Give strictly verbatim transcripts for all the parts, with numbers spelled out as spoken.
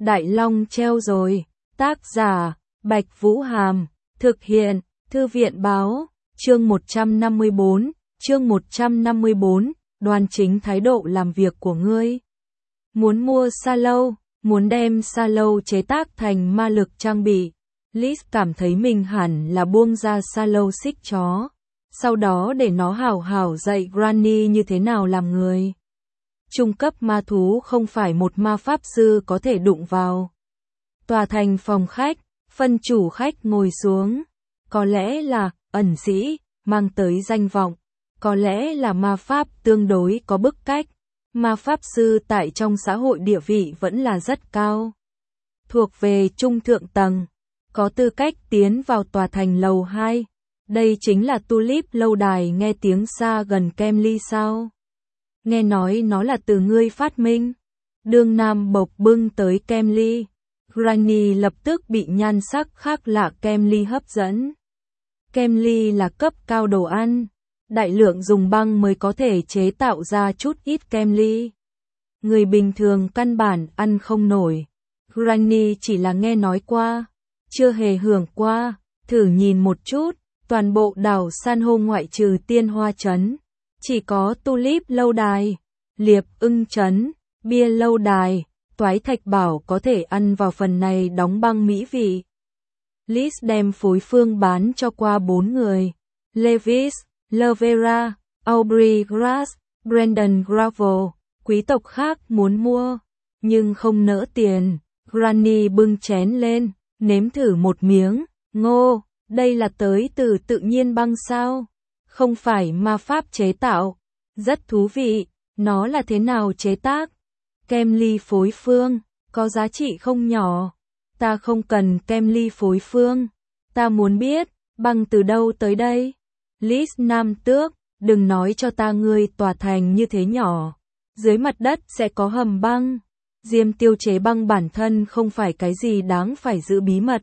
Đại Long treo rồi. Tác giả, Bạch Vũ Hàm. Thực hiện, Thư viện báo. Chương một trăm năm mươi bốn, chương một trăm năm mươi bốn, đoan chính thái độ làm việc của ngươi. Muốn mua sa lâu, muốn đem sa lâu chế tác thành ma lực trang bị. Liz cảm thấy mình hẳn là buông ra sa lâu xích chó. Sau đó để nó hảo hảo dạy Granny như thế nào làm người. Trung cấp ma thú không phải một ma pháp sư có thể đụng vào. Tòa thành phòng khách, phân chủ khách ngồi xuống. Có lẽ là ẩn sĩ, mang tới danh vọng. Có lẽ là ma pháp tương đối có bức cách. Ma pháp sư tại trong xã hội địa vị vẫn là rất cao. Thuộc về trung thượng tầng. Có tư cách tiến vào tòa thành lầu hai. Đây chính là Tulip lâu đài nghe tiếng xa gần Kemly sao? Nghe nói nó là từ ngươi phát minh. Đương Nam bộc bưng tới Kemly. Granny lập tức bị nhan sắc khác lạ Kemly hấp dẫn. Kemly là cấp cao đồ ăn. Đại lượng dùng băng mới có thể chế tạo ra chút ít Kemly. Người bình thường căn bản ăn không nổi. Granny chỉ là nghe nói qua, chưa hề hưởng qua, thử nhìn một chút, toàn bộ đảo san hô ngoại trừ Tiên Hoa Trấn. Chỉ có Tulip lâu đài, Liệp Ưng Trấn, Bia lâu đài, Toái Thạch Bảo có thể ăn vào phần này đóng băng mỹ vị. Liz đem phối phương bán cho qua bốn người. Lewis, Lavera, Aubrey Grass, Brandon Gravel. Quý tộc khác muốn mua, nhưng không nỡ tiền. Granny bưng chén lên, nếm thử một miếng. Ngô, đây là tới từ tự nhiên băng sao? Không phải ma pháp chế tạo. Rất thú vị, nó là thế nào chế tác? Kemly phối phương, có giá trị không nhỏ. Ta không cần Kemly phối phương. Ta muốn biết, băng từ đâu tới đây? Liz Nam Tước, đừng nói cho ta ngươi tòa thành như thế nhỏ. Dưới mặt đất sẽ có hầm băng. Diêm tiêu chế băng bản thân không phải cái gì đáng phải giữ bí mật.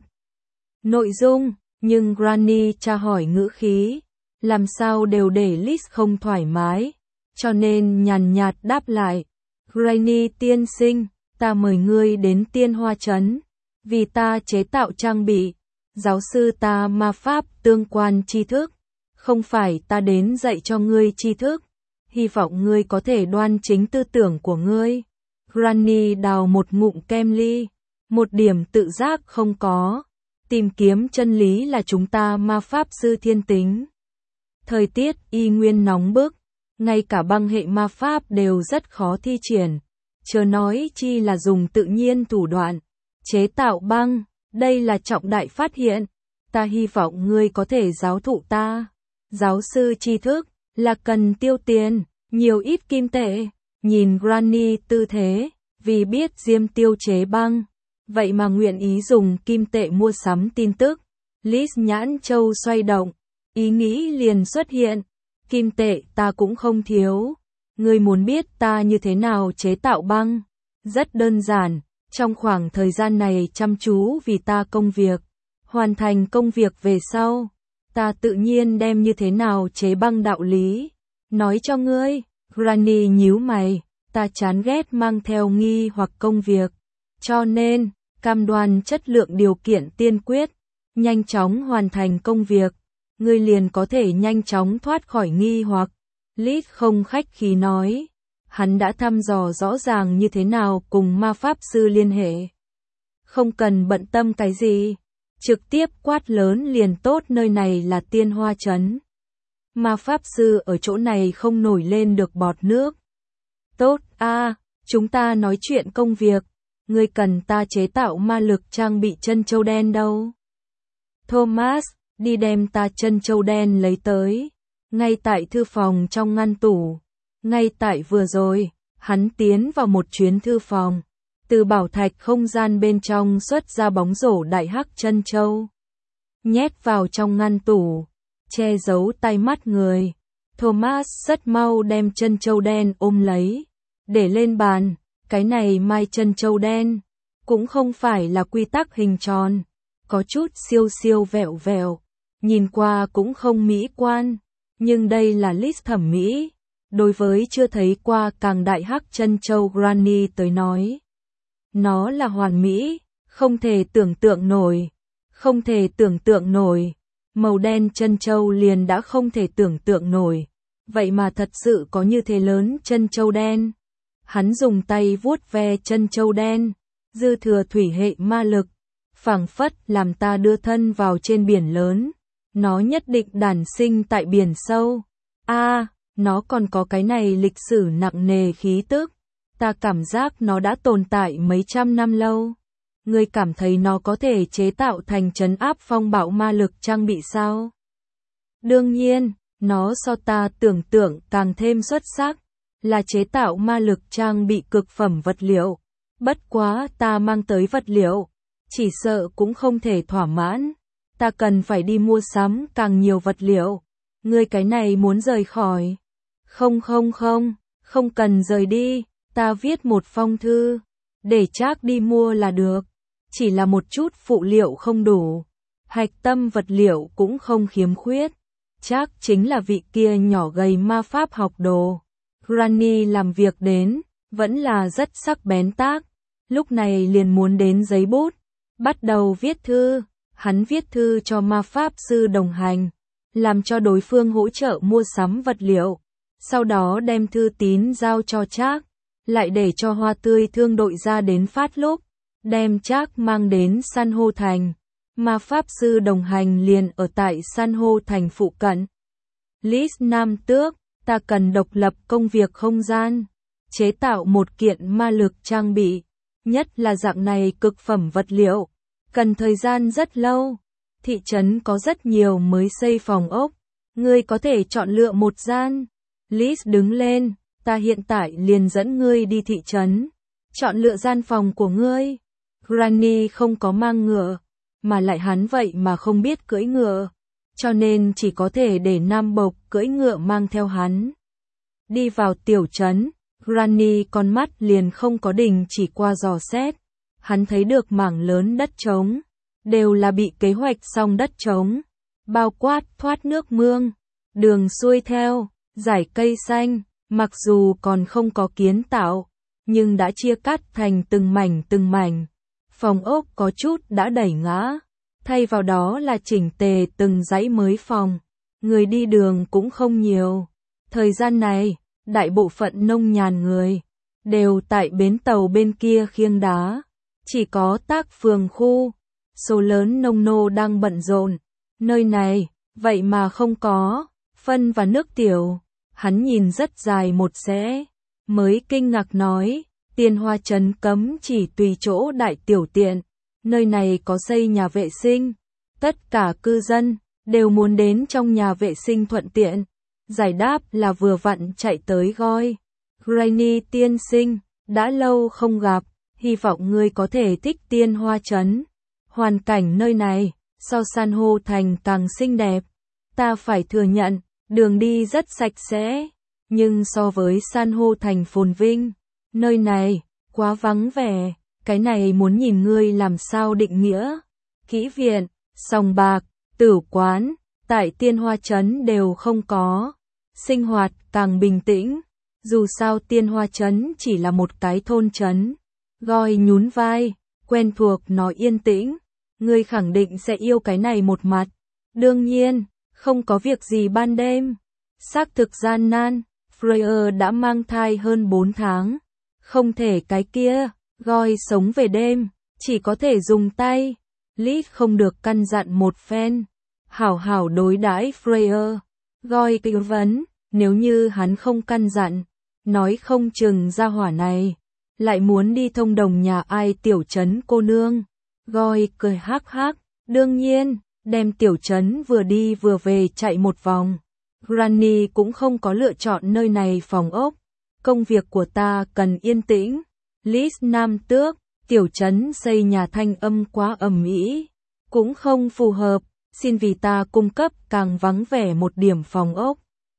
Nội dung, nhưng Granny tra hỏi ngữ khí. Làm sao đều để Liz không thoải mái. Cho nên nhàn nhạt đáp lại. Granny tiên sinh, ta mời ngươi đến Tiên Hoa Trấn. Vì ta chế tạo trang bị. Giáo sư ta ma pháp tương quan tri thức. Không phải ta đến dạy cho ngươi tri thức. Hy vọng ngươi có thể đoan chính tư tưởng của ngươi. Granny đào một ngụm Kemly. Một điểm tự giác không có. Tìm kiếm chân lý là chúng ta ma pháp sư thiên tính. Thời tiết y nguyên nóng bức. Ngay cả băng hệ ma pháp đều rất khó thi triển. Chớ nói chi là dùng tự nhiên thủ đoạn. Chế tạo băng. Đây là trọng đại phát hiện. Ta hy vọng ngươi có thể giáo thụ ta. Giáo sư tri thức. Là cần tiêu tiền. Nhiều ít kim tệ. Nhìn Granny tư thế. Vì biết Diêm tiêu chế băng. Vậy mà nguyện ý dùng kim tệ mua sắm tin tức. Liz nhãn châu xoay động. Ý nghĩ liền xuất hiện. Kim tệ ta cũng không thiếu. Ngươi muốn biết ta như thế nào chế tạo băng? Rất đơn giản. Trong khoảng thời gian này chăm chú vì ta công việc. Hoàn thành công việc về sau. Ta tự nhiên đem như thế nào chế băng đạo lý. Nói cho ngươi. Granny nhíu mày. Ta chán ghét mang theo nghi hoặc công việc. Cho nên, cam đoan chất lượng điều kiện tiên quyết. Nhanh chóng hoàn thành công việc. Ngươi liền có thể nhanh chóng thoát khỏi nghi hoặc. Liz không khách khí nói. Hắn đã thăm dò rõ ràng như thế nào cùng ma pháp sư liên hệ. Không cần bận tâm cái gì. Trực tiếp quát lớn liền tốt, nơi này là Tiên Hoa Trấn. Ma pháp sư ở chỗ này không nổi lên được bọt nước. Tốt, a, à, chúng ta nói chuyện công việc. Ngươi cần ta chế tạo ma lực trang bị chân châu đen đâu? Thomas, đi đem ta chân châu đen lấy tới. Ngay tại thư phòng trong ngăn tủ. Ngay tại vừa rồi, hắn tiến vào một chuyến thư phòng. Từ bảo thạch không gian bên trong xuất ra bóng rổ đại hắc chân châu. Nhét vào trong ngăn tủ. Che giấu tay mắt người. Thomas rất mau đem chân châu đen ôm lấy. Để lên bàn. Cái này mai chân châu đen. Cũng không phải là quy tắc hình tròn. Có chút siêu siêu vẹo vẹo. Nhìn qua cũng không mỹ quan. Nhưng đây là Liz thẩm mỹ. Đối với chưa thấy qua càng đại hắc chân châu Granny tới nói. Nó là hoàn mỹ, không thể tưởng tượng nổi, không thể tưởng tượng nổi. Màu đen trân châu liền đã không thể tưởng tượng nổi. Vậy mà thật sự có như thế lớn trân châu đen. Hắn dùng tay vuốt ve trân châu đen, dư thừa thủy hệ ma lực, phảng phất làm ta đưa thân vào trên biển lớn. Nó nhất định đản sinh tại biển sâu. A, à, nó còn có cái này lịch sử nặng nề khí tức. Ta cảm giác nó đã tồn tại mấy trăm năm lâu. Ngươi cảm thấy nó có thể chế tạo thành trấn áp phong bạo ma lực trang bị sao? Đương nhiên, nó so ta tưởng tượng càng thêm xuất sắc, là chế tạo ma lực trang bị cực phẩm vật liệu. Bất quá ta mang tới vật liệu, chỉ sợ cũng không thể thỏa mãn. Ta cần phải đi mua sắm càng nhiều vật liệu. Ngươi cái này muốn rời khỏi? Không không không, không cần rời đi, ta viết một phong thư, để Trác đi mua là được. Chỉ là một chút phụ liệu không đủ, hạch tâm vật liệu cũng không khiếm khuyết. Trác chính là vị kia nhỏ gầy ma pháp học đồ. Granny làm việc đến, vẫn là rất sắc bén tác. Lúc này liền muốn đến giấy bút, bắt đầu viết thư. Hắn viết thư cho ma pháp sư đồng hành, làm cho đối phương hỗ trợ mua sắm vật liệu. Sau đó đem thư tín giao cho Trác, lại để cho Hoa Tươi thương đội ra đến phát lúc, đem Trác mang đến San hô thành. Ma pháp sư đồng hành liền ở tại San hô thành phụ cận. Liz Nam Tước, ta cần độc lập công việc không gian, chế tạo một kiện ma lực trang bị, nhất là dạng này cực phẩm vật liệu, cần thời gian rất lâu. Thị trấn có rất nhiều mới xây phòng ốc, ngươi có thể chọn lựa một gian. Liz đứng lên, ta hiện tại liền dẫn ngươi đi thị trấn, chọn lựa gian phòng của ngươi. Granny không có mang ngựa, mà lại hắn vậy mà không biết cưỡi ngựa, cho nên chỉ có thể để Nam Bộc cưỡi ngựa mang theo hắn. Đi vào tiểu trấn, Granny con mắt liền không có đình chỉ qua dò xét, hắn thấy được mảng lớn đất trống, đều là bị kế hoạch xong đất trống, bao quát thoát nước mương, đường xuôi theo, dải cây xanh, mặc dù còn không có kiến tạo, nhưng đã chia cắt thành từng mảnh từng mảnh. Phòng ốc có chút đã đẩy ngã, thay vào đó là chỉnh tề từng dãy mới phòng. Người đi đường cũng không nhiều. Thời gian này, đại bộ phận nông nhàn người đều tại bến tàu bên kia khiêng đá. Chỉ có Tác phường khu, số lớn nông nô đang bận rộn. Nơi này, vậy mà không có phân và nước tiểu. Hắn nhìn rất dài một xẽ, mới kinh ngạc nói, Tiên Hoa trấn cấm chỉ tùy chỗ đại tiểu tiện, nơi này có xây nhà vệ sinh, tất cả cư dân đều muốn đến trong nhà vệ sinh thuận tiện. Giải đáp là vừa vặn chạy tới Goi. Granny tiên sinh, đã lâu không gặp, hy vọng ngươi có thể thích Tiên Hoa trấn. Hoàn cảnh nơi này, so San hô thành càng xinh đẹp. Ta phải thừa nhận, đường đi rất sạch sẽ, nhưng so với San hô thành phồn vinh, nơi này, quá vắng vẻ, cái này muốn nhìn ngươi làm sao định nghĩa. Kỹ viện, sòng bạc, tử quán, tại Tiên Hoa trấn đều không có. Sinh hoạt càng bình tĩnh, dù sao Tiên Hoa trấn chỉ là một cái thôn trấn. Goi nhún vai, quen thuộc nói yên tĩnh, ngươi khẳng định sẽ yêu cái này một mặt. Đương nhiên, không có việc gì ban đêm. Xác thực gian nan, Freya đã mang thai hơn bốn tháng. Không thể cái kia, Goi sống về đêm, chỉ có thể dùng tay. Liz không được căn dặn một phen. Hảo hảo đối đãi Freya. Goi tư vấn, nếu như hắn không căn dặn, nói không chừng gia hỏa này lại muốn đi thông đồng nhà ai tiểu trấn cô nương. Goi cười hắc hắc, đương nhiên, đem tiểu trấn vừa đi vừa về chạy một vòng. Granny cũng không có lựa chọn nơi này phòng ốc. Công việc của ta cần yên tĩnh. Liz Nam Tước, tiểu trấn xây nhà thanh âm quá ầm ĩ, cũng không phù hợp, xin vì ta cung cấp càng vắng vẻ một điểm phòng ốc.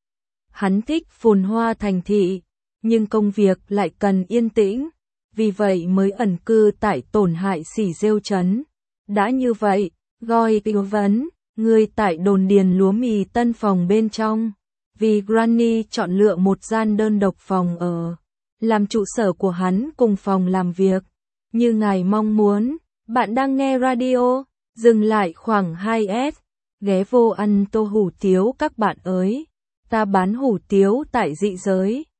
Hắn thích phồn hoa thành thị, nhưng công việc lại cần yên tĩnh, vì vậy mới ẩn cư tại tổn hại xỉ rêu trấn. Đã như vậy, Goi tư vấn, người tại đồn điền lúa mì tân phòng bên trong, vì Granny chọn lựa một gian đơn độc phòng ở, làm trụ sở của hắn cùng phòng làm việc. như ngài mong muốn. Bạn đang nghe radio, dừng lại khoảng hai s, ghé vô ăn tô hủ tiếu các bạn ơi. Ta bán hủ tiếu tại dị giới.